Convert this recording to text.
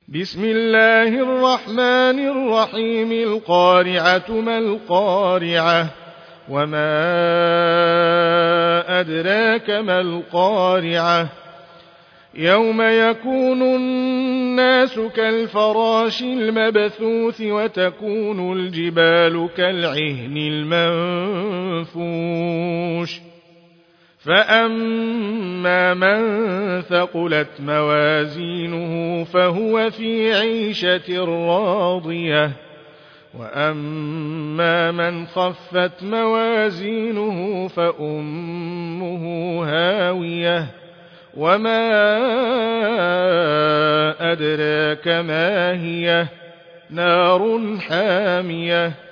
بسم الله الرحمن الرحيم القارعة ما القارعة وما أدراك ما القارعة يوم يكون الناس كالفراش المبثوث وتكون الجبال كالعهن المنفوش فأما من ثقلت موازينه فهو في عيشة راضية وأما من خفت موازينه فأمه هاوية وما أدراك ما هي نار حامية